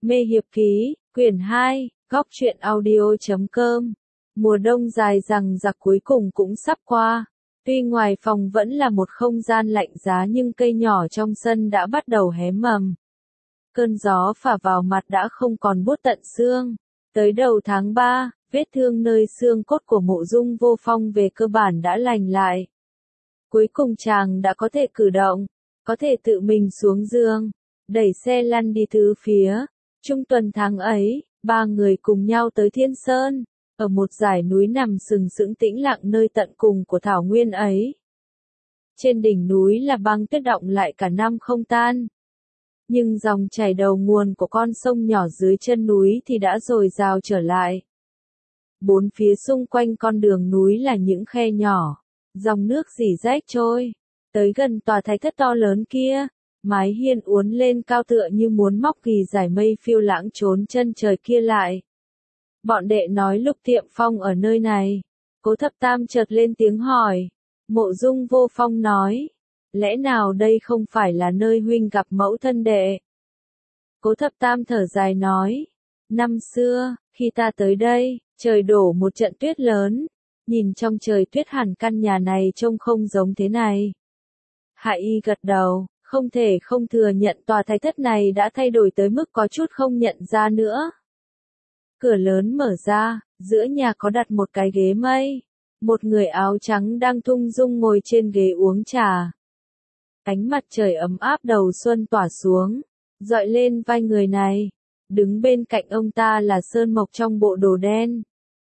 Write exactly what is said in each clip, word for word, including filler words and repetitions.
Mê Hiệp Ký, quyển hai, góc truyện audio chấm com. Mùa đông dài dằng dặc cuối cùng cũng sắp qua. Tuy ngoài phòng vẫn là một không gian lạnh giá nhưng cây nhỏ trong sân đã bắt đầu hé mầm. Cơn gió phả vào mặt đã không còn buốt tận xương. Tới đầu tháng ba, vết thương nơi xương cốt của Mộ Dung Vô Phong về cơ bản đã lành lại. Cuối cùng chàng đã có thể cử động, có thể tự mình xuống giường, đẩy xe lăn đi tứ phía. Trung tuần tháng ấy, ba người cùng nhau tới Thiên Sơn, ở một dải núi nằm sừng sững tĩnh lặng nơi tận cùng của thảo nguyên ấy. Trên đỉnh núi là băng tuyết đọng lại cả năm không tan. Nhưng dòng chảy đầu nguồn của con sông nhỏ dưới chân núi thì đã dồi dào trở lại. Bốn phía xung quanh con đường núi là những khe nhỏ, dòng nước rỉ rách trôi. Tới gần tòa thạch thất to lớn kia, mái hiên uốn lên cao tựa như muốn móc kỳ dải mây phiêu lãng trốn chân trời kia lại. Bọn đệ nói Lục Tiệm Phong ở nơi này. Cố Thập Tam chợt lên tiếng hỏi. Mộ Dung Vô Phong nói, lẽ nào đây không phải là nơi huynh gặp mẫu thân đệ? Cố Thập Tam thở dài nói, năm xưa, khi ta tới đây, trời đổ một trận tuyết lớn, nhìn trong trời tuyết hẳn căn nhà này trông không giống thế này. Hạ Y gật đầu, không thể không thừa nhận tòa thạch thất này đã thay đổi tới mức có chút không nhận ra nữa. Cửa lớn mở ra, giữa nhà có đặt một cái ghế mây. Một người áo trắng đang thung dung ngồi trên ghế uống trà. Ánh mặt trời ấm áp đầu xuân tỏa xuống, dọi lên vai người này. Đứng bên cạnh ông ta là Sơn Mộc trong bộ đồ đen.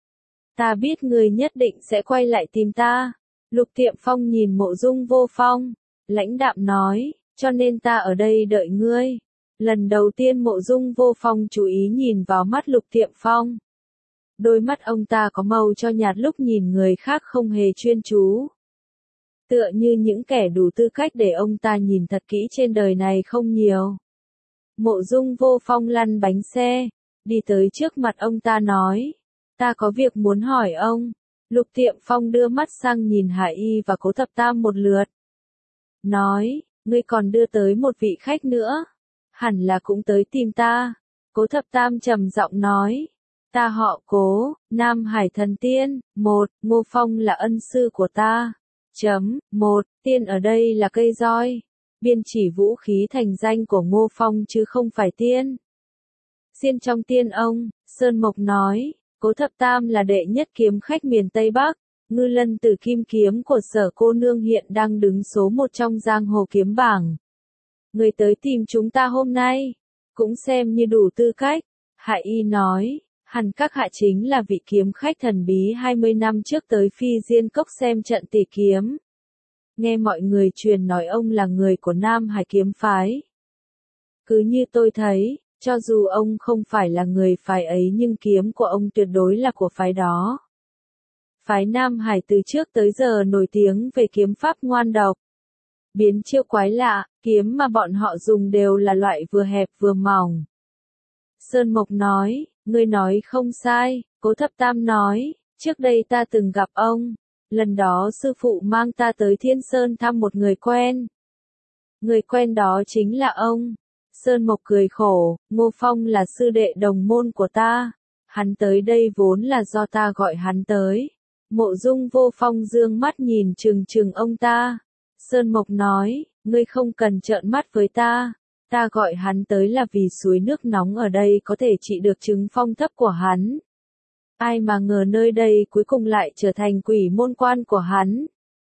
Ta biết người nhất định sẽ quay lại tìm ta. Lục Tiệm Phong nhìn Mộ Dung Vô Phong, lãnh đạm nói, cho nên ta ở đây đợi ngươi. Lần đầu tiên Mộ Dung Vô Phong chú ý nhìn vào mắt Lục Tiệm Phong. Đôi mắt ông ta có màu cho nhạt lúc nhìn người khác không hề chuyên chú. Tựa như những kẻ đủ tư cách để ông ta nhìn thật kỹ trên đời này không nhiều. Mộ Dung Vô Phong lăn bánh xe, đi tới trước mặt ông ta nói, ta có việc muốn hỏi ông. Lục Tiệm Phong đưa mắt sang nhìn Hạ Y và Cố Thập Tam một lượt. Nói, ngươi còn đưa tới một vị khách nữa. Hẳn là cũng tới tìm ta. Cố Thập Tam trầm giọng nói, ta họ Cố, Nam Hải Thần Tiên. Một, Ngô Phong là ân sư của ta. Chấm, một, tiên ở đây là cây roi. Biên chỉ vũ khí thành danh của Ngô Phong chứ không phải tiên. Xiên trong tiên ông, Sơn Mộc nói, Cố Thập Tam là đệ nhất kiếm khách miền Tây Bắc. Ngư lân tử kim kiếm của Sở cô nương hiện đang đứng số một trong giang hồ kiếm bảng. Người tới tìm chúng ta hôm nay, cũng xem như đủ tư cách. Hạ Y nói, hẳn các hạ chính là vị kiếm khách thần bí hai mươi năm trước tới Phi Diên Cốc xem trận tỷ kiếm. Nghe mọi người truyền nói ông là người của Nam Hải kiếm phái. Cứ như tôi thấy, cho dù ông không phải là người phái ấy nhưng kiếm của ông tuyệt đối là của phái đó. Phái Nam Hải từ trước tới giờ nổi tiếng về kiếm pháp ngoan độc. Biến chiêu quái lạ, kiếm mà bọn họ dùng đều là loại vừa hẹp vừa mỏng. Sơn Mộc nói, ngươi nói không sai. Cố Thập Tam nói, trước đây ta từng gặp ông. Lần đó sư phụ mang ta tới Thiên Sơn thăm một người quen. Người quen đó chính là ông. Sơn Mộc cười khổ, Ngô Phong là sư đệ đồng môn của ta. Hắn tới đây vốn là do ta gọi hắn tới. Mộ Dung Vô Phong dương mắt nhìn trừng trừng ông ta. Sơn Mộc nói, ngươi không cần trợn mắt với ta. Ta gọi hắn tới là vì suối nước nóng ở đây có thể trị được chứng phong thấp của hắn. Ai mà ngờ nơi đây cuối cùng lại trở thành quỷ môn quan của hắn.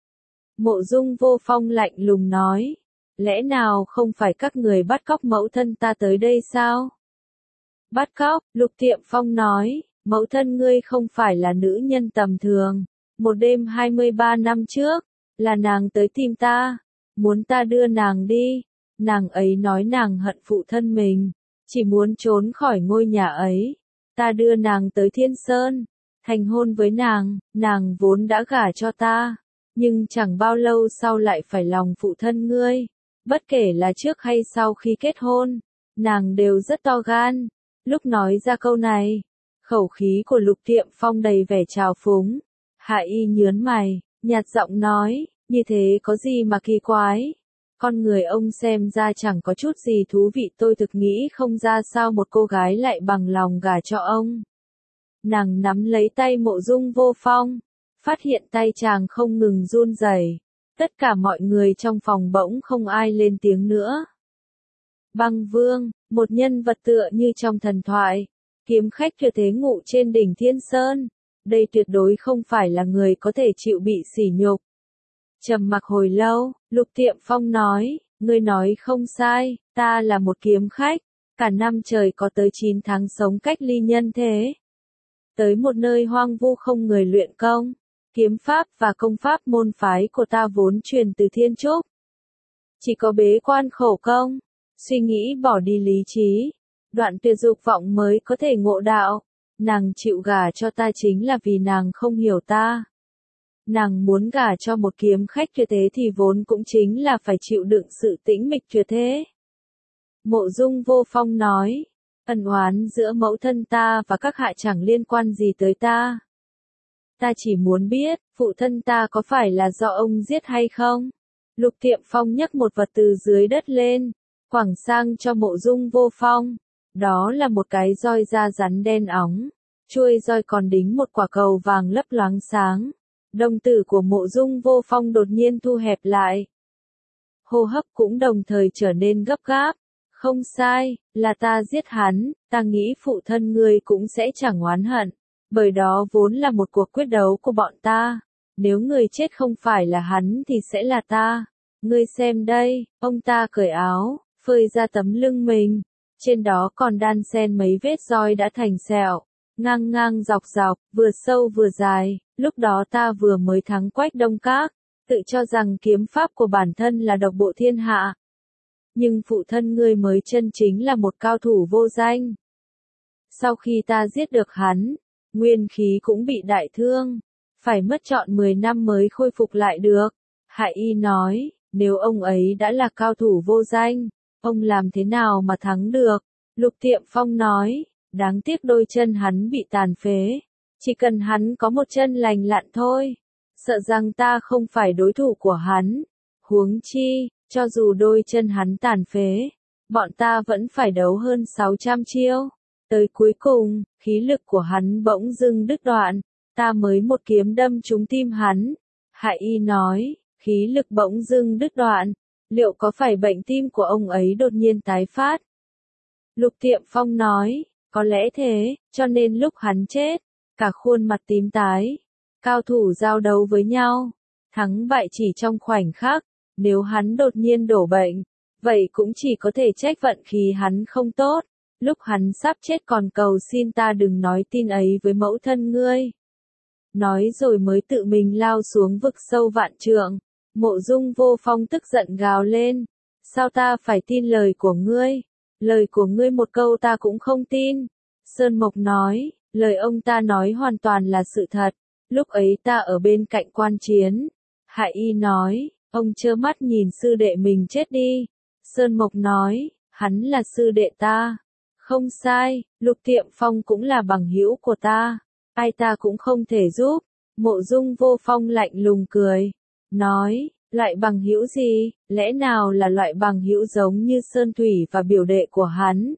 Mộ Dung Vô Phong lạnh lùng nói, lẽ nào không phải các người bắt cóc mẫu thân ta tới đây sao? Bắt cóc, Lục Tiệm Phong nói, mẫu thân ngươi không phải là nữ nhân tầm thường. Một đêm hai mươi ba năm trước, là nàng tới tìm ta, muốn ta đưa nàng đi. Nàng ấy nói nàng hận phụ thân mình, chỉ muốn trốn khỏi ngôi nhà ấy. Ta đưa nàng tới Thiên Sơn, thành hôn với nàng, nàng vốn đã gả cho ta, nhưng chẳng bao lâu sau lại phải lòng phụ thân ngươi. Bất kể là trước hay sau khi kết hôn, nàng đều rất to gan. Lúc nói ra câu này, khẩu khí của Lục Tiệm Phong đầy vẻ trào phúng. Hạ Y nhớn mày, nhạt giọng nói, như thế có gì mà kỳ quái? Con người ông xem ra chẳng có chút gì thú vị, tôi thực nghĩ không ra sao một cô gái lại bằng lòng gả cho ông. Nàng nắm lấy tay Mộ Dung Vô Phong, phát hiện tay chàng không ngừng run rẩy. Tất cả mọi người trong phòng bỗng không ai lên tiếng nữa. Băng Vương, một nhân vật tựa như trong thần thoại, kiếm khách tuyệt thế ngụ trên đỉnh Thiên Sơn, đây tuyệt đối không phải là người có thể chịu bị sỉ nhục. Trầm mặc hồi lâu, Lục Tiệm Phong nói, ngươi nói không sai, ta là một kiếm khách, cả năm trời có tới chín tháng sống cách ly nhân thế. Tới một nơi hoang vu không người luyện công, kiếm pháp và công pháp môn phái của ta vốn truyền từ thiên trúc. Chỉ có bế quan khổ công, suy nghĩ bỏ đi lý trí, đoạn tuyệt dục vọng mới có thể ngộ đạo. Nàng chịu gả cho ta chính là vì nàng không hiểu ta. Nàng muốn gả cho một kiếm khách tuyệt thế thì vốn cũng chính là phải chịu đựng sự tĩnh mịch tuyệt thế. Mộ Dung Vô Phong nói, ân oán giữa mẫu thân ta và các hạ chẳng liên quan gì tới ta. Ta chỉ muốn biết, phụ thân ta có phải là do ông giết hay không? Lục Tiệm Phong nhấc một vật từ dưới đất lên, quẳng sang cho Mộ Dung Vô Phong. Đó là một cái roi da rắn đen óng, chuôi roi còn đính một quả cầu vàng lấp loáng sáng. Đồng tử của Mộ Dung Vô Phong đột nhiên thu hẹp lại. Hô hấp cũng đồng thời trở nên gấp gáp. Không sai, là ta giết hắn, ta nghĩ phụ thân ngươi cũng sẽ chẳng oán hận, bởi đó vốn là một cuộc quyết đấu của bọn ta. Nếu người chết không phải là hắn thì sẽ là ta. Ngươi xem đây, ông ta cởi áo, phơi ra tấm lưng mình. Trên đó còn đan xen mấy vết roi đã thành sẹo, ngang ngang dọc dọc, vừa sâu vừa dài. Lúc đó ta vừa mới thắng Quách Đông Các, tự cho rằng kiếm pháp của bản thân là độc bộ thiên hạ. Nhưng phụ thân ngươi mới chân chính là một cao thủ vô danh. Sau khi ta giết được hắn, nguyên khí cũng bị đại thương, phải mất trọn mười năm mới khôi phục lại được. Hạ Y nói, nếu ông ấy đã là cao thủ vô danh, ông làm thế nào mà thắng được? Lục Tiệm Phong nói, đáng tiếc đôi chân hắn bị tàn phế. Chỉ cần hắn có một chân lành lặn thôi, sợ rằng ta không phải đối thủ của hắn. Huống chi, cho dù đôi chân hắn tàn phế, bọn ta vẫn phải đấu hơn sáu trăm chiêu. Tới cuối cùng, khí lực của hắn bỗng dưng đứt đoạn, ta mới một kiếm đâm trúng tim hắn. Hạ Y nói, khí lực bỗng dưng đứt đoạn, liệu có phải bệnh tim của ông ấy đột nhiên tái phát? Lục Tiệm Phong nói, có lẽ thế, cho nên lúc hắn chết, cả khuôn mặt tím tái, cao thủ giao đấu với nhau, thắng bại chỉ trong khoảnh khắc. Nếu hắn đột nhiên đổ bệnh, vậy cũng chỉ có thể trách vận khí hắn không tốt. Lúc hắn sắp chết còn cầu xin ta đừng nói tin ấy với mẫu thân ngươi. Nói rồi mới tự mình lao xuống vực sâu vạn trượng. Mộ Dung Vô Phong tức giận gào lên. Sao ta phải tin lời của ngươi? Lời của ngươi một câu ta cũng không tin. Sơn Mộc nói, lời ông ta nói hoàn toàn là sự thật. Lúc ấy ta ở bên cạnh quan chiến. Hạ Y nói, ông trơ mắt nhìn sư đệ mình chết đi. Sơn Mộc nói, hắn là sư đệ ta. Không sai, Lục Tiệm Phong cũng là bằng hữu của ta. Ai ta cũng không thể giúp. Mộ Dung Vô Phong lạnh lùng cười. Nói, loại bằng hữu gì, lẽ nào là loại bằng hữu giống như Sơn Thủy và biểu đệ của hắn?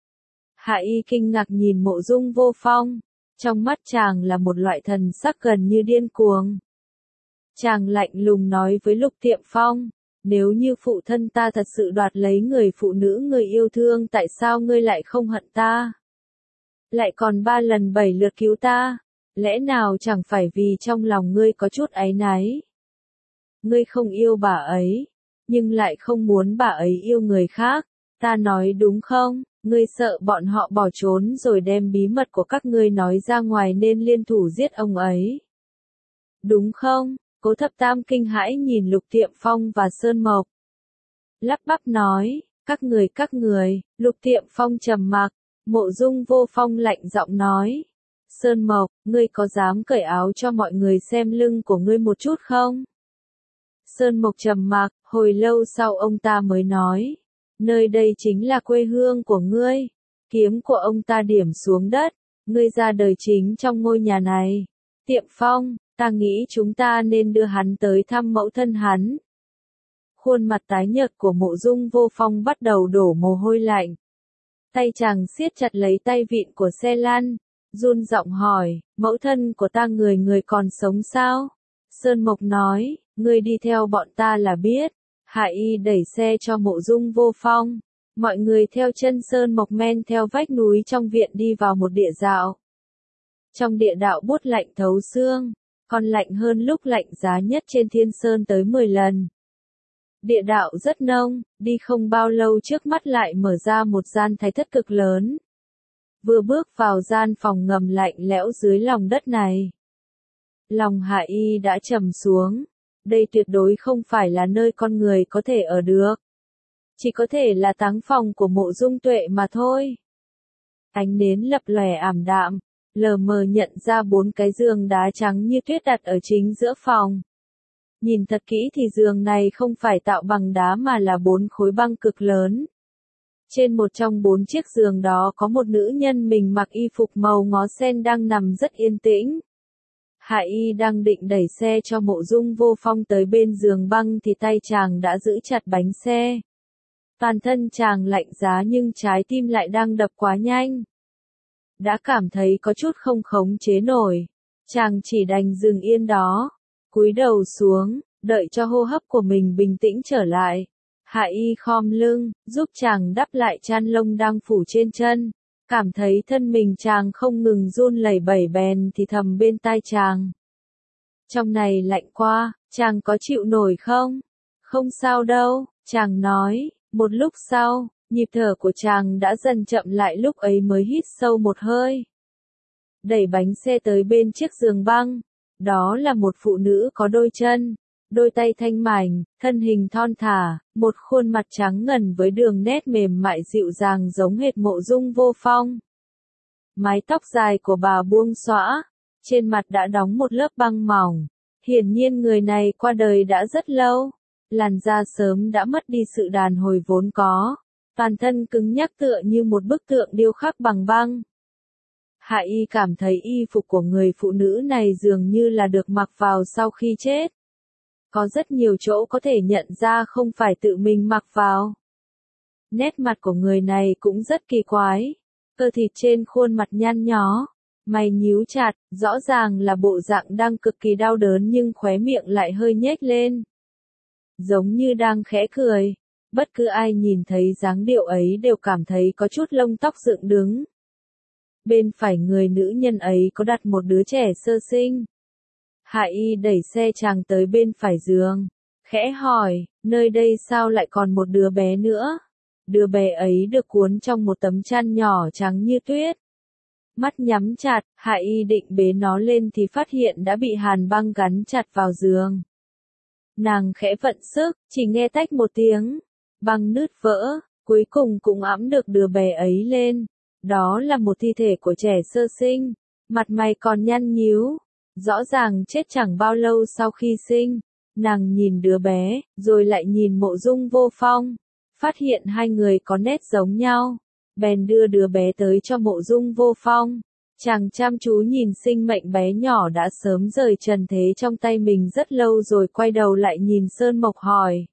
Hạ Y kinh ngạc nhìn Mộ Dung Vô Phong. Trong mắt chàng là một loại thần sắc gần như điên cuồng. Chàng lạnh lùng nói với Lục Tiệm Phong, nếu như phụ thân ta thật sự đoạt lấy người phụ nữ người yêu thương, tại sao ngươi lại không hận ta? Lại còn ba lần bảy lượt cứu ta, lẽ nào chẳng phải vì trong lòng ngươi có chút áy náy? Ngươi không yêu bà ấy, nhưng lại không muốn bà ấy yêu người khác, ta nói đúng không? Ngươi sợ bọn họ bỏ trốn rồi đem bí mật của các ngươi nói ra ngoài nên liên thủ giết ông ấy. Đúng không? Cố Thập Tam kinh hãi nhìn Lục Tiệm Phong và Sơn Mộc. Lắp bắp nói, các người các người, Lục Tiệm Phong trầm mặc, Mộ Dung Vô Phong lạnh giọng nói. Sơn Mộc, ngươi có dám cởi áo cho mọi người xem lưng của ngươi một chút không? Sơn Mộc trầm mặc, hồi lâu sau ông ta mới nói. Nơi đây chính là quê hương của ngươi. Kiếm của ông ta điểm xuống đất, ngươi ra đời chính trong ngôi nhà này. Tiệm Phong, ta nghĩ chúng ta nên đưa hắn tới thăm mẫu thân hắn. Khuôn mặt tái nhợt của Mộ Dung Vô Phong bắt đầu đổ mồ hôi lạnh. Tay chàng siết chặt lấy tay vịn của xe lăn, run giọng hỏi, mẫu thân của ta người người còn sống sao? Sơn Mộc nói, ngươi đi theo bọn ta là biết. Hạ Y đẩy xe cho Mộ Dung Vô Phong. Mọi người theo chân Sơn Mộc men theo vách núi trong viện đi vào một địa đạo. Trong địa đạo buốt lạnh thấu xương, còn lạnh hơn lúc lạnh giá nhất trên Thiên Sơn tới mười lần. Địa đạo rất nông, đi không bao lâu trước mắt lại mở ra một gian thái thất cực lớn. Vừa bước vào gian phòng ngầm lạnh lẽo dưới lòng đất này, lòng Hạ Y đã trầm xuống. Đây tuyệt đối không phải là nơi con người có thể ở được. Chỉ có thể là táng phòng của Mộ Dung Tuệ mà thôi. Ánh nến lập lòe ảm đạm, lờ mờ nhận ra bốn cái giường đá trắng như tuyết đặt ở chính giữa phòng. Nhìn thật kỹ thì giường này không phải tạo bằng đá mà là bốn khối băng cực lớn. Trên một trong bốn chiếc giường đó có một nữ nhân mình mặc y phục màu ngó sen đang nằm rất yên tĩnh. Hạ Y đang định đẩy xe cho Mộ Dung Vô Phong tới bên giường băng thì tay chàng đã giữ chặt bánh xe. Toàn thân chàng lạnh giá nhưng trái tim lại đang đập quá nhanh. Đã cảm thấy có chút không khống chế nổi. Chàng chỉ đành dừng yên đó, cúi đầu xuống, đợi cho hô hấp của mình bình tĩnh trở lại. Hạ Y khom lưng, giúp chàng đắp lại chăn lông đang phủ trên chân. Cảm thấy thân mình chàng không ngừng run lẩy bẩy bèn thì thầm bên tai chàng. Trong này lạnh quá, chàng có chịu nổi không? Không sao đâu, chàng nói. Một lúc sau, nhịp thở của chàng đã dần chậm lại, lúc ấy mới hít sâu một hơi. Đẩy bánh xe tới bên chiếc giường băng. Đó là một phụ nữ có đôi chân, đôi tay thanh mảnh, thân hình thon thả, một khuôn mặt trắng ngần với đường nét mềm mại dịu dàng giống hệt Mộ Dung Vô Phong. Mái tóc dài của bà buông xõa, trên mặt đã đóng một lớp băng mỏng. Hiển nhiên người này qua đời đã rất lâu. Làn da sớm đã mất đi sự đàn hồi vốn có, toàn thân cứng nhắc tựa như một bức tượng điêu khắc bằng băng. Hạ Y cảm thấy y phục của người phụ nữ này dường như là được mặc vào sau khi chết. Có rất nhiều chỗ có thể nhận ra không phải tự mình mặc vào. Nét mặt của người này cũng rất kỳ quái, cơ thịt trên khuôn mặt nhăn nhó, mày nhíu chặt, rõ ràng là bộ dạng đang cực kỳ đau đớn nhưng khóe miệng lại hơi nhếch lên. Giống như đang khẽ cười, bất cứ ai nhìn thấy dáng điệu ấy đều cảm thấy có chút lông tóc dựng đứng. Bên phải người nữ nhân ấy có đặt một đứa trẻ sơ sinh. Hạ Y đẩy xe chàng tới bên phải giường, khẽ hỏi, nơi đây sao lại còn một đứa bé nữa? Đứa bé ấy được cuốn trong một tấm chăn nhỏ trắng như tuyết. Mắt nhắm chặt, Hạ Y định bế nó lên thì phát hiện đã bị hàn băng gắn chặt vào giường. Nàng khẽ vận sức, chỉ nghe tách một tiếng, băng nứt vỡ, cuối cùng cũng ẵm được đứa bé ấy lên. Đó là một thi thể của trẻ sơ sinh, mặt mày còn nhăn nhíu, rõ ràng chết chẳng bao lâu sau khi sinh. Nàng nhìn đứa bé, rồi lại nhìn Mộ Dung Vô Phong, phát hiện hai người có nét giống nhau, bèn đưa đứa bé tới cho Mộ Dung Vô Phong. Chàng chăm chú nhìn sinh mệnh bé nhỏ đã sớm rời trần thế trong tay mình rất lâu rồi quay đầu lại nhìn Sơn Mộc hỏi.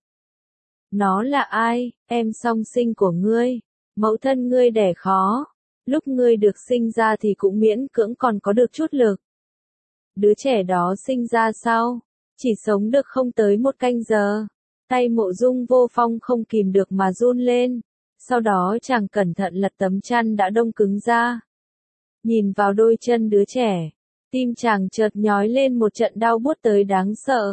Nó là ai, em song sinh của ngươi? Mẫu thân ngươi đẻ khó. Lúc ngươi được sinh ra thì cũng miễn cưỡng còn có được chút lực. Đứa trẻ đó sinh ra sau, chỉ sống được không tới một canh giờ. Tay Mộ Dung Vô Phong không kìm được mà run lên. Sau đó chàng cẩn thận lật tấm chăn đã đông cứng ra. Nhìn vào đôi chân đứa trẻ, tim chàng chợt nhói lên một trận đau buốt tới đáng sợ.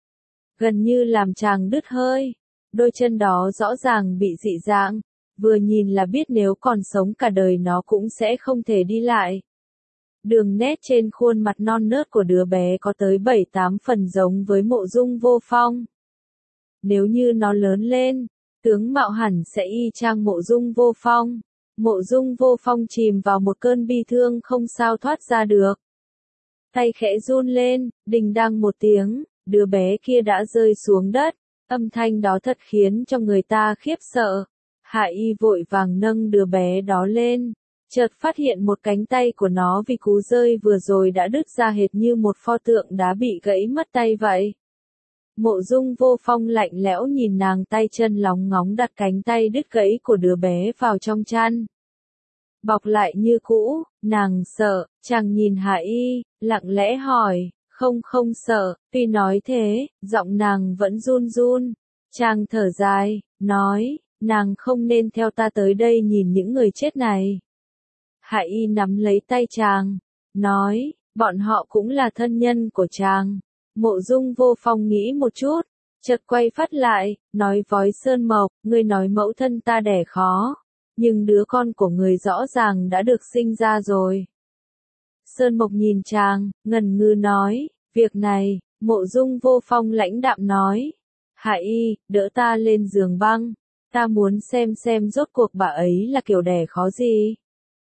Gần như làm chàng đứt hơi. Đôi chân đó rõ ràng bị dị dạng, vừa nhìn là biết nếu còn sống cả đời nó cũng sẽ không thể đi lại. Đường nét trên khuôn mặt non nớt của đứa bé có tới bảy tám phần giống với Mộ Dung Vô Phong. Nếu như nó lớn lên, tướng mạo hẳn sẽ y chang Mộ Dung Vô Phong. Mộ Dung Vô Phong chìm vào một cơn bi thương không sao thoát ra được. Tay khẽ run lên, đình đăng một tiếng, đứa bé kia đã rơi xuống đất. Âm thanh đó thật khiến cho người ta khiếp sợ. Hạ Y vội vàng nâng đứa bé đó lên, chợt phát hiện một cánh tay của nó vì cú rơi vừa rồi đã đứt ra hệt như một pho tượng đá bị gãy mất tay vậy. Mộ Dung Vô Phong lạnh lẽo nhìn nàng, tay chân lóng ngóng đặt cánh tay đứt gãy của đứa bé vào trong chăn. Bọc lại như cũ, nàng sợ, chàng nhìn Hạ Y, lặng lẽ hỏi, không không sợ, tuy nói thế, giọng nàng vẫn run run. Chàng thở dài, nói, nàng không nên theo ta tới đây nhìn những người chết này. Hạ Y nắm lấy tay chàng, nói, bọn họ cũng là thân nhân của chàng. Mộ Dung Vô Phong nghĩ một chút, chợt quay phát lại, nói với Sơn Mộc, ngươi nói mẫu thân ta đẻ khó, nhưng đứa con của người rõ ràng đã được sinh ra rồi. Sơn Mộc nhìn chàng, ngần ngừ nói, việc này, Mộ Dung Vô Phong lãnh đạm nói, Hạ Y, đỡ ta lên giường băng, ta muốn xem xem rốt cuộc bà ấy là kiểu đẻ khó gì.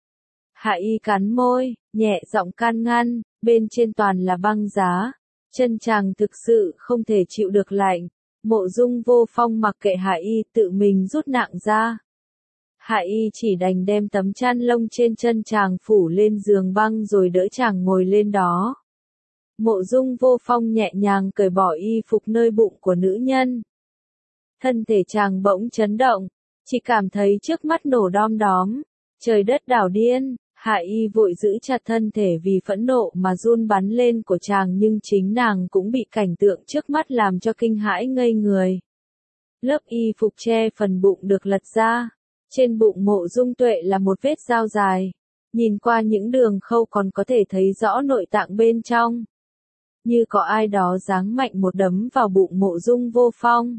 Hạ Y cắn môi, nhẹ giọng can ngăn, bên trên toàn là băng giá, chân chàng thực sự không thể chịu được lạnh. Mộ Dung Vô Phong mặc kệ Hạ Y tự mình rút nạng ra. Hạ Y chỉ đành đem tấm chăn lông trên chân chàng phủ lên giường băng rồi đỡ chàng ngồi lên đó. Mộ Dung Vô Phong nhẹ nhàng cởi bỏ y phục nơi bụng của nữ nhân. Thân thể chàng bỗng chấn động, chỉ cảm thấy trước mắt nổ đom đóm, trời đất đảo điên. Hạ Y vội giữ chặt thân thể vì phẫn nộ mà run bắn lên của chàng, nhưng chính nàng cũng bị cảnh tượng trước mắt làm cho kinh hãi ngây người. Lớp y phục che phần bụng được lật ra. Trên bụng Mộ Dung Tuệ là một vết dao dài. Nhìn qua những đường khâu còn có thể thấy rõ nội tạng bên trong. Như có ai đó giáng mạnh một đấm vào bụng Mộ Dung Vô Phong.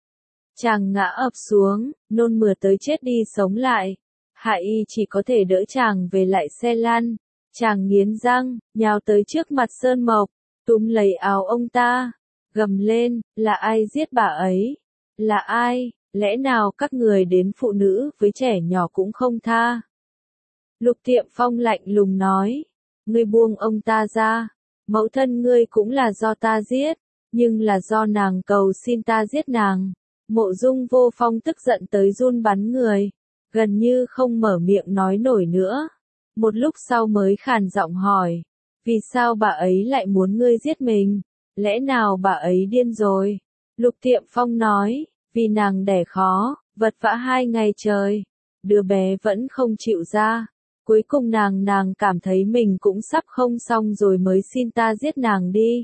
Chàng ngã ập xuống, nôn mửa tới chết đi sống lại. Hạ Y chỉ có thể đỡ chàng về lại xe lăn. Chàng nghiến răng, nhào tới trước mặt Sơn Mộc, túm lấy áo ông ta, gầm lên, là ai giết bà ấy? Là ai? Lẽ nào các người đến phụ nữ với trẻ nhỏ cũng không tha? Lục Tiệm Phong lạnh lùng nói, ngươi buông ông ta ra, mẫu thân ngươi cũng là do ta giết, nhưng là do nàng cầu xin ta giết nàng. Mộ Dung Vô Phong tức giận tới run bắn người, gần như không mở miệng nói nổi nữa. Một lúc sau mới khàn giọng hỏi, vì sao bà ấy lại muốn ngươi giết mình? Lẽ nào bà ấy điên rồi? Lục Tiệm Phong nói, vì nàng đẻ khó, vật vã hai ngày trời, đứa bé vẫn không chịu ra. Cuối cùng nàng nàng cảm thấy mình cũng sắp không xong rồi mới xin ta giết nàng đi.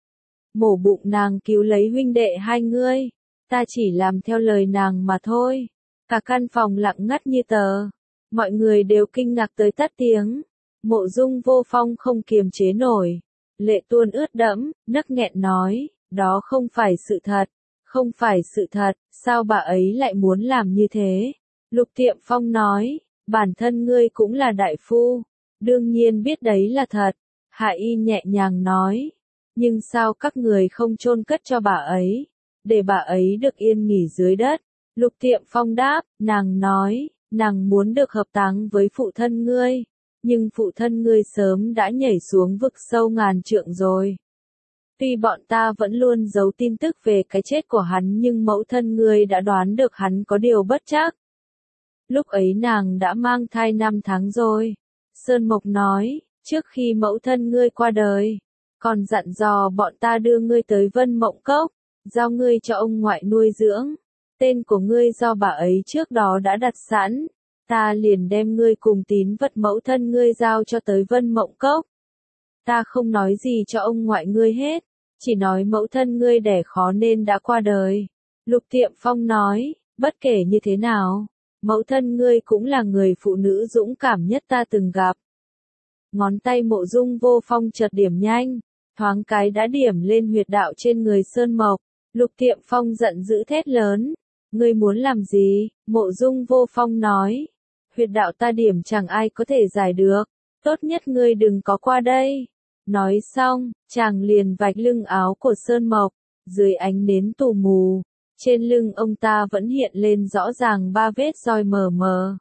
Mổ bụng nàng cứu lấy huynh đệ hai ngươi, ta chỉ làm theo lời nàng mà thôi. Cả căn phòng lặng ngắt như tờ, mọi người đều kinh ngạc tới tắt tiếng. Mộ Dung Vô Phong không kiềm chế nổi, lệ tuôn ướt đẫm, nấc nghẹn nói, đó không phải sự thật, không phải sự thật, sao bà ấy lại muốn làm như thế? Lục Tiệm Phong nói, bản thân ngươi cũng là đại phu, đương nhiên biết đấy là thật. Hạ Y nhẹ nhàng nói, nhưng sao các người không chôn cất cho bà ấy, để bà ấy được yên nghỉ dưới đất? Lục Tiệm Phong đáp, nàng nói, nàng muốn được hợp táng với phụ thân ngươi, nhưng phụ thân ngươi sớm đã nhảy xuống vực sâu ngàn trượng rồi. Tuy bọn ta vẫn luôn giấu tin tức về cái chết của hắn nhưng mẫu thân ngươi đã đoán được hắn có điều bất trắc. Lúc ấy nàng đã mang thai năm tháng rồi. Sơn Mộc nói, trước khi mẫu thân ngươi qua đời, còn dặn dò bọn ta đưa ngươi tới Vân Mộng Cốc, giao ngươi cho ông ngoại nuôi dưỡng. Tên của ngươi do bà ấy trước đó đã đặt sẵn, ta liền đem ngươi cùng tín vật mẫu thân ngươi giao cho tới Vân Mộng Cốc. Ta không nói gì cho ông ngoại ngươi hết, chỉ nói mẫu thân ngươi đẻ khó nên đã qua đời. Lục Tiệm Phong nói, bất kể như thế nào, mẫu thân ngươi cũng là người phụ nữ dũng cảm nhất ta từng gặp. Ngón tay Mộ Dung Vô Phong chợt điểm nhanh, thoáng cái đã điểm lên huyệt đạo trên người Sơn Mộc. Lục Tiệm Phong giận dữ thét lớn, ngươi muốn làm gì? Mộ Dung Vô Phong nói, huyệt đạo ta điểm chẳng ai có thể giải được, tốt nhất ngươi đừng có qua đây. Nói xong, chàng liền vạch lưng áo của Sơn Mộc, dưới ánh nến tù mù, trên lưng ông ta vẫn hiện lên rõ ràng ba vết roi mờ mờ.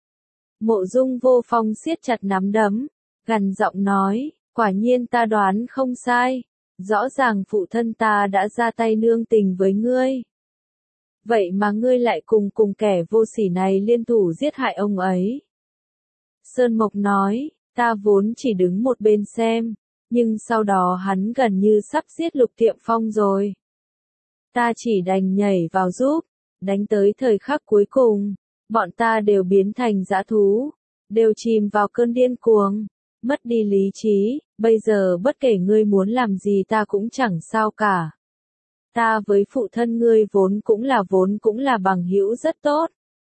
Mộ Dung Vô Phong siết chặt nắm đấm, gằn giọng nói, quả nhiên ta đoán không sai, rõ ràng phụ thân ta đã ra tay nương tình với ngươi. Vậy mà ngươi lại cùng cùng kẻ vô sỉ này liên thủ giết hại ông ấy. Sơn Mộc nói, ta vốn chỉ đứng một bên xem, nhưng sau đó hắn gần như sắp giết Lục Tiệm Phong rồi. Ta chỉ đành nhảy vào giúp, đánh tới thời khắc cuối cùng, bọn ta đều biến thành dã thú, đều chìm vào cơn điên cuồng, mất đi lý trí, bây giờ bất kể ngươi muốn làm gì ta cũng chẳng sao cả. Ta với phụ thân ngươi vốn cũng là vốn cũng là bằng hữu rất tốt.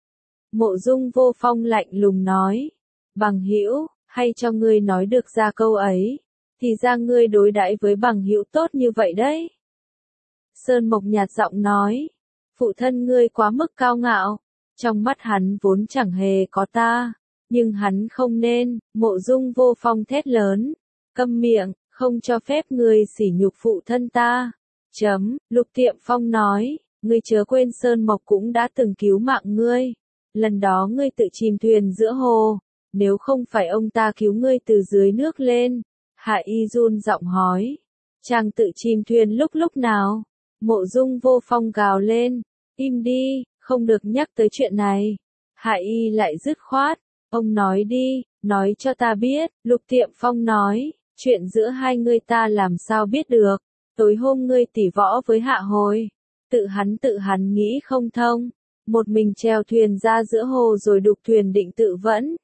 Mộ Dung Vô Phong lạnh lùng nói, bằng hữu, hay cho ngươi nói được ra câu ấy, thì ra ngươi đối đãi với bằng hữu tốt như vậy đấy. Sơn Mộc nhạt giọng nói, phụ thân ngươi quá mức cao ngạo, trong mắt hắn vốn chẳng hề có ta, nhưng hắn không nên. Mộ Dung Vô Phong thét lớn, câm miệng, không cho phép ngươi sỉ nhục phụ thân ta. Chấm, Lục Tiệm Phong nói, ngươi chớ quên Sơn Mộc cũng đã từng cứu mạng ngươi, lần đó ngươi tự chìm thuyền giữa hồ, nếu không phải ông ta cứu ngươi từ dưới nước lên. Hạ Y run giọng hỏi, chàng tự chìm thuyền lúc lúc nào? Mộ Dung Vô Phong gào lên, im đi, không được nhắc tới chuyện này. Hạ Y lại dứt khoát, ông nói đi, nói cho ta biết. Lục Tiệm Phong nói, chuyện giữa hai ngươi ta làm sao biết được, tối hôm ngươi tỉ võ với Hạ Hồi, tự hắn tự hắn nghĩ không thông, một mình treo thuyền ra giữa hồ rồi đục thuyền định tự vẫn.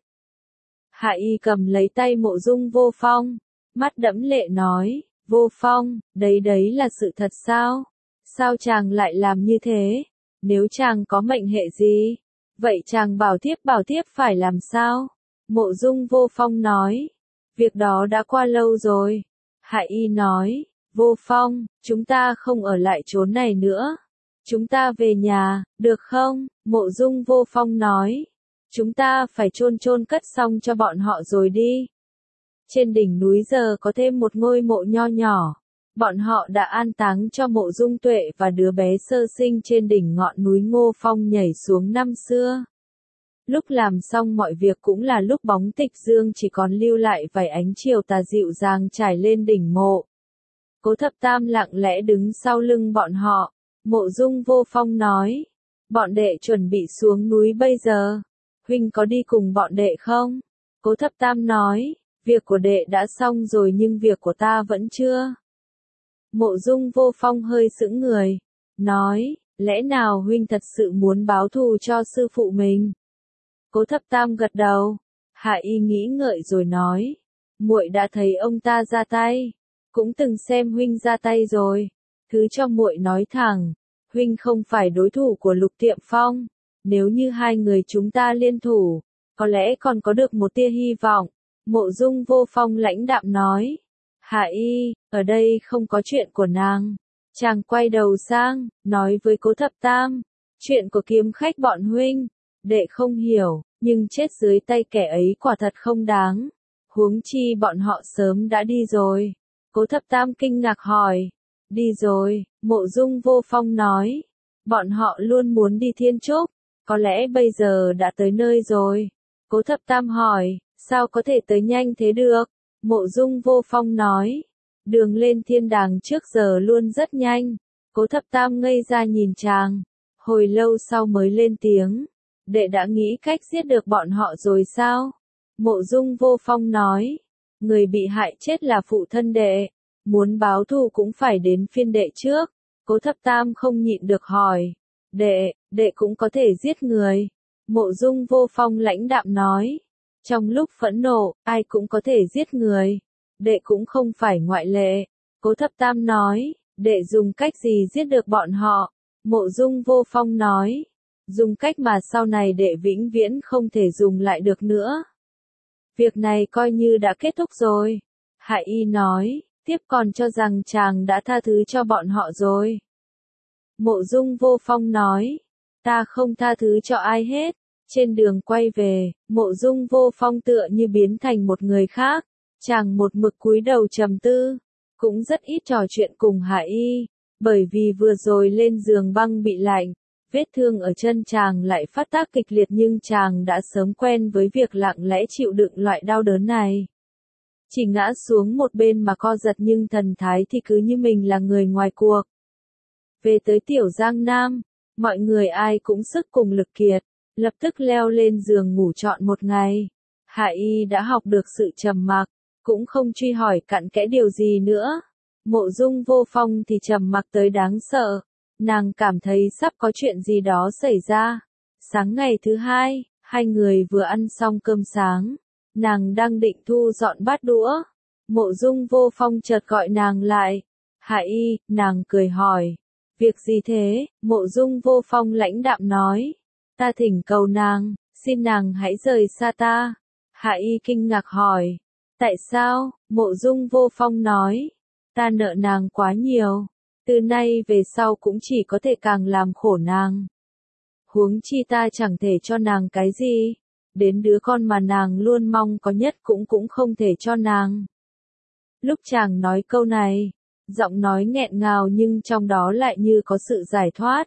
Hạ Y cầm lấy tay Mộ Dung Vô Phong, mắt đẫm lệ nói, Vô Phong, đấy đấy là sự thật sao? Sao chàng lại làm như thế? Nếu chàng có mệnh hệ gì, vậy chàng bảo tiếp bảo tiếp phải làm sao? Mộ Dung Vô Phong nói, việc đó đã qua lâu rồi. Hạ Y nói, Vô Phong, chúng ta không ở lại chốn này nữa. Chúng ta về nhà, được không? Mộ Dung Vô Phong nói, chúng ta phải chôn chôn cất xong cho bọn họ rồi đi. Trên đỉnh núi giờ có thêm một ngôi mộ nho nhỏ. Bọn họ đã an táng cho Mộ Dung Tuệ và đứa bé sơ sinh trên đỉnh ngọn núi Ngô Phong nhảy xuống năm xưa. Lúc làm xong mọi việc cũng là lúc bóng tịch dương chỉ còn lưu lại vài ánh chiều tà dịu dàng trải lên đỉnh mộ. Cố Thập Tam lặng lẽ đứng sau lưng bọn họ. Mộ Dung Vô Phong nói, bọn đệ chuẩn bị xuống núi bây giờ. Huynh có đi cùng bọn đệ không? Cố Thập Tam nói, việc của đệ đã xong rồi nhưng việc của ta vẫn chưa. Mộ Dung Vô Phong hơi sững người, nói, lẽ nào huynh thật sự muốn báo thù cho sư phụ mình? Cố Thập Tam gật đầu. Hạ Y nghĩ ngợi rồi nói, muội đã thấy ông ta ra tay, cũng từng xem huynh ra tay rồi. Thứ cho muội nói thẳng, huynh không phải đối thủ của Lục Tiệm Phong. Nếu như hai người chúng ta liên thủ, có lẽ còn có được một tia hy vọng. Mộ Dung Vô Phong lãnh đạm nói, Hạ Y, ở đây không có chuyện của nàng. Chàng quay đầu sang, nói với Cố Thập Tam, chuyện của kiếm khách bọn huynh, đệ không hiểu, nhưng chết dưới tay kẻ ấy quả thật không đáng. Huống chi bọn họ sớm đã đi rồi. Cố Thập Tam kinh ngạc hỏi, đi rồi? Mộ Dung Vô Phong nói, bọn họ luôn muốn đi Thiên Trúc, có lẽ bây giờ đã tới nơi rồi. Cố Thập Tam hỏi, sao có thể tới nhanh thế được? Mộ Dung Vô Phong nói, đường lên thiên đàng trước giờ luôn rất nhanh. Cố Thập Tam ngây ra nhìn chàng, hồi lâu sau mới lên tiếng, đệ đã nghĩ cách giết được bọn họ rồi sao? Mộ Dung Vô Phong nói, người bị hại chết là phụ thân đệ, muốn báo thù cũng phải đến phiên đệ trước. Cố Thập Tam không nhịn được hỏi, đệ, đệ cũng có thể giết người. Mộ Dung Vô Phong lãnh đạm nói, trong lúc phẫn nộ, ai cũng có thể giết người. Đệ cũng không phải ngoại lệ. Cố Thập Tam nói, đệ dùng cách gì giết được bọn họ? Mộ Dung Vô Phong nói, dùng cách mà sau này đệ vĩnh viễn không thể dùng lại được nữa. Việc này coi như đã kết thúc rồi. Hạ Y nói, tiếp còn cho rằng chàng đã tha thứ cho bọn họ rồi. Mộ Dung Vô Phong nói, ta không tha thứ cho ai hết. Trên đường quay về, Mộ Dung Vô Phong tựa như biến thành một người khác. Chàng một mực cúi đầu trầm tư, cũng rất ít trò chuyện cùng Hạ Y, bởi vì vừa rồi lên giường băng bị lạnh, vết thương ở chân chàng lại phát tác kịch liệt nhưng chàng đã sớm quen với việc lặng lẽ chịu đựng loại đau đớn này. Chỉ ngã xuống một bên mà co giật nhưng thần thái thì cứ như mình là người ngoài cuộc. Về tới Tiểu Giang Nam, mọi người ai cũng sức cùng lực kiệt, lập tức leo lên giường ngủ trọn một ngày. Hạ Y đã học được sự trầm mặc, cũng không truy hỏi cặn kẽ điều gì nữa. Mộ Dung Vô Phong thì trầm mặc tới đáng sợ, nàng cảm thấy sắp có chuyện gì đó xảy ra. Sáng ngày thứ hai, hai người vừa ăn xong cơm sáng, nàng đang định thu dọn bát đũa. Mộ Dung Vô Phong chợt gọi nàng lại. Hạ Y, nàng cười hỏi. Việc gì thế? Mộ Dung Vô Phong lãnh đạm nói. Ta thỉnh cầu nàng, xin nàng hãy rời xa ta. Hạ Y kinh ngạc hỏi. Tại sao? Mộ Dung Vô Phong nói. Ta nợ nàng quá nhiều. Từ nay về sau cũng chỉ có thể càng làm khổ nàng. Huống chi ta chẳng thể cho nàng cái gì. Đến đứa con mà nàng luôn mong có nhất cũng cũng không thể cho nàng. Lúc chàng nói câu này, giọng nói nghẹn ngào nhưng trong đó lại như có sự giải thoát.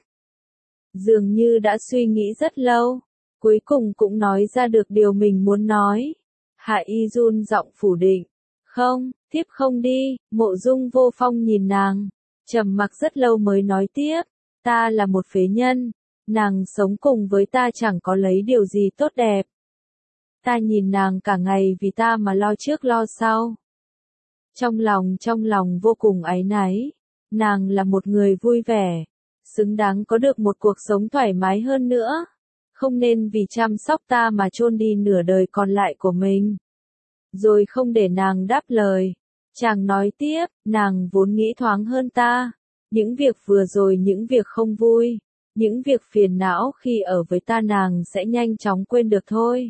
Dường như đã suy nghĩ rất lâu, cuối cùng cũng nói ra được điều mình muốn nói. Hạ Y run giọng phủ định. Không, thiếp không đi. Mộ Dung Vô Phong nhìn nàng, trầm mặc rất lâu mới nói tiếp. Ta là một phế nhân, nàng sống cùng với ta chẳng có lấy điều gì tốt đẹp. Ta nhìn nàng cả ngày vì ta mà lo trước lo sau. Trong lòng trong lòng vô cùng áy náy. Nàng là một người vui vẻ, xứng đáng có được một cuộc sống thoải mái hơn nữa. Không nên vì chăm sóc ta mà chôn đi nửa đời còn lại của mình. Rồi không để nàng đáp lời. Chàng nói tiếp, nàng vốn nghĩ thoáng hơn ta. Những việc vừa rồi, những việc không vui, những việc phiền não khi ở với ta nàng sẽ nhanh chóng quên được thôi.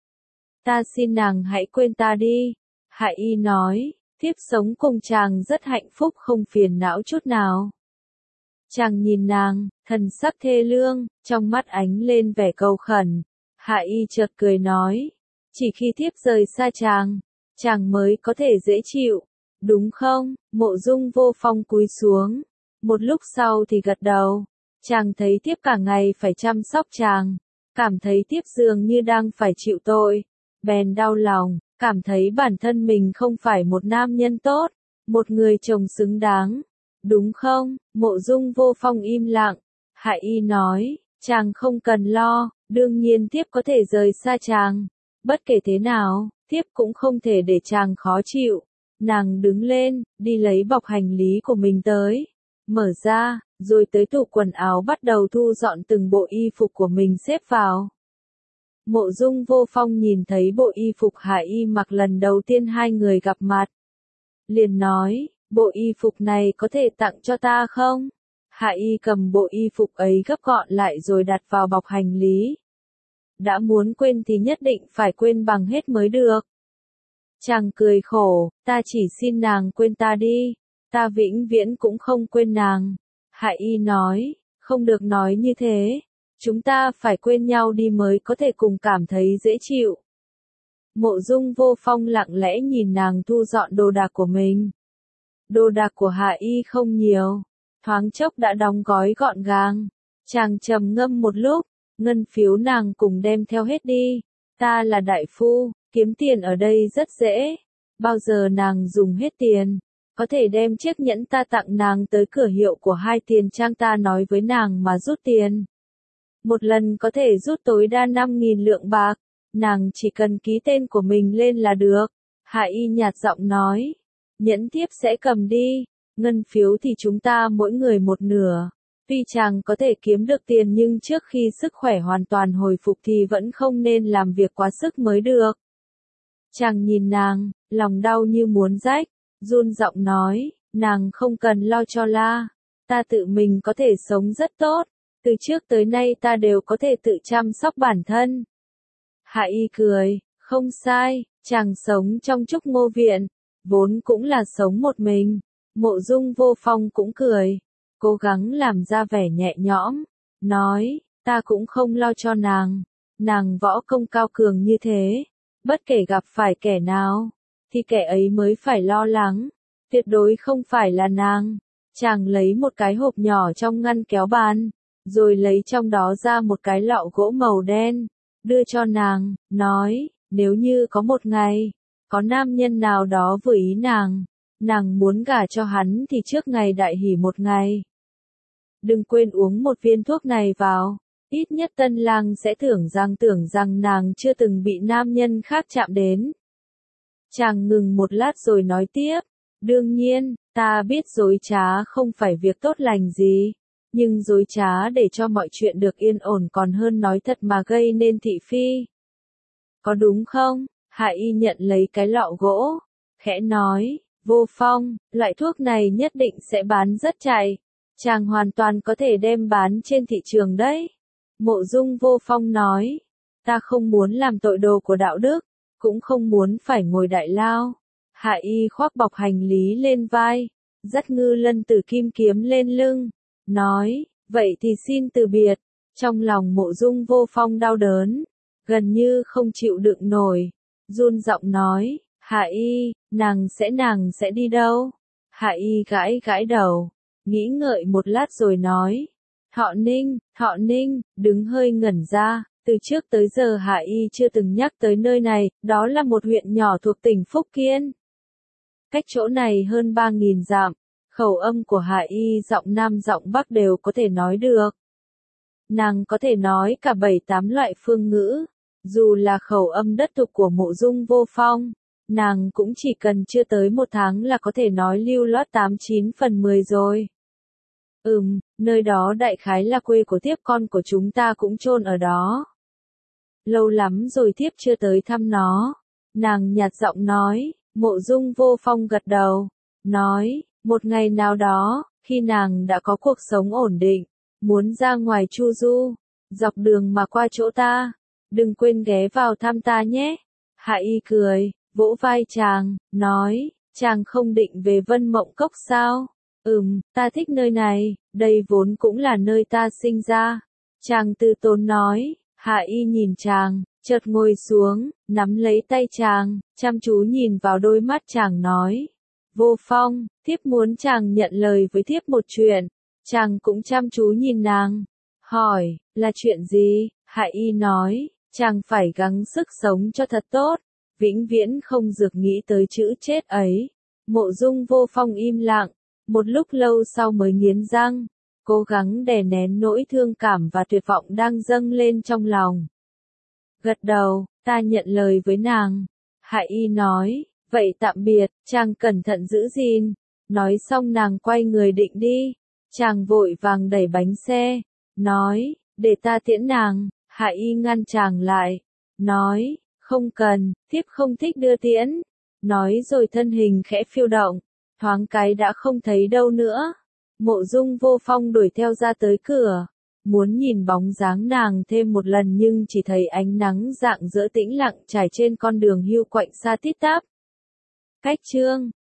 Ta xin nàng hãy quên ta đi. Hạ Y nói, thiếp sống cùng chàng rất hạnh phúc không phiền não chút nào. Chàng nhìn nàng, thần sắc thê lương, trong mắt ánh lên vẻ cầu khẩn. Hạ Y chợt cười nói, chỉ khi thiếp rời xa chàng, chàng mới có thể dễ chịu, đúng không? Mộ Dung Vô Phong cúi xuống, một lúc sau thì gật đầu. Chàng thấy thiếp cả ngày phải chăm sóc chàng, cảm thấy thiếp dường như đang phải chịu tội, bèn đau lòng, cảm thấy bản thân mình không phải một nam nhân tốt, một người chồng xứng đáng, đúng không? Mộ Dung Vô Phong im lặng. Hạ Y nói, chàng không cần lo, đương nhiên thiếp có thể rời xa chàng, bất kể thế nào, thiếp cũng không thể để chàng khó chịu. Nàng đứng lên, đi lấy bọc hành lý của mình tới, mở ra, rồi tới tủ quần áo bắt đầu thu dọn từng bộ y phục của mình xếp vào. Mộ Dung Vô Phong nhìn thấy bộ y phục Hạ Y mặc lần đầu tiên hai người gặp mặt, liền nói, bộ y phục này có thể tặng cho ta không? Hạ Y cầm bộ y phục ấy gấp gọn lại rồi đặt vào bọc hành lý. Đã muốn quên thì nhất định phải quên bằng hết mới được. Chàng cười khổ, ta chỉ xin nàng quên ta đi, ta vĩnh viễn cũng không quên nàng. Hạ Y nói, không được nói như thế, chúng ta phải quên nhau đi mới có thể cùng cảm thấy dễ chịu. Mộ Dung Vô Phong lặng lẽ nhìn nàng thu dọn đồ đạc của mình. Đồ đạc của Hạ Y không nhiều, thoáng chốc đã đóng gói gọn gàng. Chàng trầm ngâm một lúc, ngân phiếu nàng cùng đem theo hết đi. Ta là đại phu, kiếm tiền ở đây rất dễ. Bao giờ nàng dùng hết tiền, có thể đem chiếc nhẫn ta tặng nàng tới cửa hiệu của hai tiền trang ta nói với nàng mà rút tiền. Một lần có thể rút tối đa năm nghìn lượng bạc, nàng chỉ cần ký tên của mình lên là được. Hạ Y nhạt giọng nói, nhẫn thiếp sẽ cầm đi, ngân phiếu thì chúng ta mỗi người một nửa. Tuy chàng có thể kiếm được tiền nhưng trước khi sức khỏe hoàn toàn hồi phục thì vẫn không nên làm việc quá sức mới được. Chàng nhìn nàng, lòng đau như muốn rách, run giọng nói, nàng không cần lo cho la, ta tự mình có thể sống rất tốt, từ trước tới nay ta đều có thể tự chăm sóc bản thân. Hạ Y cười, không sai, chàng sống trong Trúc Ngô Viện, vốn cũng là sống một mình. Mộ Dung Vô Phong cũng cười, cố gắng làm ra vẻ nhẹ nhõm, nói, ta cũng không lo cho nàng, nàng võ công cao cường như thế, bất kể gặp phải kẻ nào, thì kẻ ấy mới phải lo lắng, tuyệt đối không phải là nàng. Chàng lấy một cái hộp nhỏ trong ngăn kéo bàn, rồi lấy trong đó ra một cái lọ gỗ màu đen, đưa cho nàng, nói, nếu như có một ngày, có nam nhân nào đó vừa ý nàng, nàng muốn gả cho hắn thì trước ngày đại hỷ một ngày. Đừng quên uống một viên thuốc này vào, ít nhất tân lang sẽ tưởng rằng tưởng rằng nàng chưa từng bị nam nhân khác chạm đến. Chàng ngừng một lát rồi nói tiếp, đương nhiên, ta biết dối trá không phải việc tốt lành gì, nhưng dối trá để cho mọi chuyện được yên ổn còn hơn nói thật mà gây nên thị phi. Có đúng không? Hạ Y nhận lấy cái lọ gỗ, khẽ nói, Vô Phong, loại thuốc này nhất định sẽ bán rất chạy. Chàng hoàn toàn có thể đem bán trên thị trường đấy. Mộ Dung Vô Phong nói, ta không muốn làm tội đồ của đạo đức, cũng không muốn phải ngồi đại lao. Hạ Y khoác bọc hành lý lên vai, dắt Ngư Lân Tử kim kiếm lên lưng, nói, vậy thì xin từ biệt. Trong lòng Mộ Dung Vô Phong đau đớn, gần như không chịu đựng nổi, run giọng nói, Hạ Y, nàng sẽ nàng sẽ đi đâu? Hạ Y gãi gãi đầu, nghĩ ngợi một lát rồi nói, Thọ Ninh, Thọ Ninh, đứng hơi ngẩn ra, từ trước tới giờ Hạ Y chưa từng nhắc tới nơi này, đó là một huyện nhỏ thuộc tỉnh Phúc Kiên. Cách chỗ này hơn ba nghìn dặm, khẩu âm của Hạ Y giọng Nam giọng Bắc đều có thể nói được. Nàng có thể nói cả bảy tám loại phương ngữ, dù là khẩu âm đất tục của Mộ Dung Vô Phong, nàng cũng chỉ cần chưa tới một tháng là có thể nói lưu loát tám chín phần mười rồi. Ừm, nơi đó đại khái là quê của thiếp, con của chúng ta cũng chôn ở đó. Lâu lắm rồi thiếp chưa tới thăm nó. Nàng nhạt giọng nói, Mộ Dung Vô Phong gật đầu, nói, một ngày nào đó, khi nàng đã có cuộc sống ổn định, muốn ra ngoài chu du, dọc đường mà qua chỗ ta, đừng quên ghé vào thăm ta nhé. Hạ Y cười, vỗ vai chàng, nói, chàng không định về Vân Mộng Cốc sao? Ừm, ta thích nơi này, đây vốn cũng là nơi ta sinh ra. Chàng từ tốn nói, Hạ Y nhìn chàng, chợt ngồi xuống, nắm lấy tay chàng, chăm chú nhìn vào đôi mắt chàng nói, Vô Phong, thiếp muốn chàng nhận lời với thiếp một chuyện. Chàng cũng chăm chú nhìn nàng, hỏi, là chuyện gì? Hạ Y nói, chàng phải gắng sức sống cho thật tốt, vĩnh viễn không dược nghĩ tới chữ chết ấy. Mộ Dung Vô Phong im lặng, một lúc lâu sau mới nghiến răng, cố gắng đè nén nỗi thương cảm và tuyệt vọng đang dâng lên trong lòng. Gật đầu, ta nhận lời với nàng. Hạ Y nói, vậy tạm biệt, chàng cẩn thận giữ gìn. Nói xong nàng quay người định đi. Chàng vội vàng đẩy bánh xe, nói, để ta tiễn nàng. Hạ Y ngăn chàng lại, nói, không cần, thiếp không thích đưa tiễn. Nói rồi thân hình khẽ phiêu động, thoáng cái đã không thấy đâu nữa. Mộ Dung Vô Phong đuổi theo ra tới cửa, muốn nhìn bóng dáng nàng thêm một lần nhưng chỉ thấy ánh nắng rạng rỡ tĩnh lặng trải trên con đường hiu quạnh xa tít tắp. Cách chương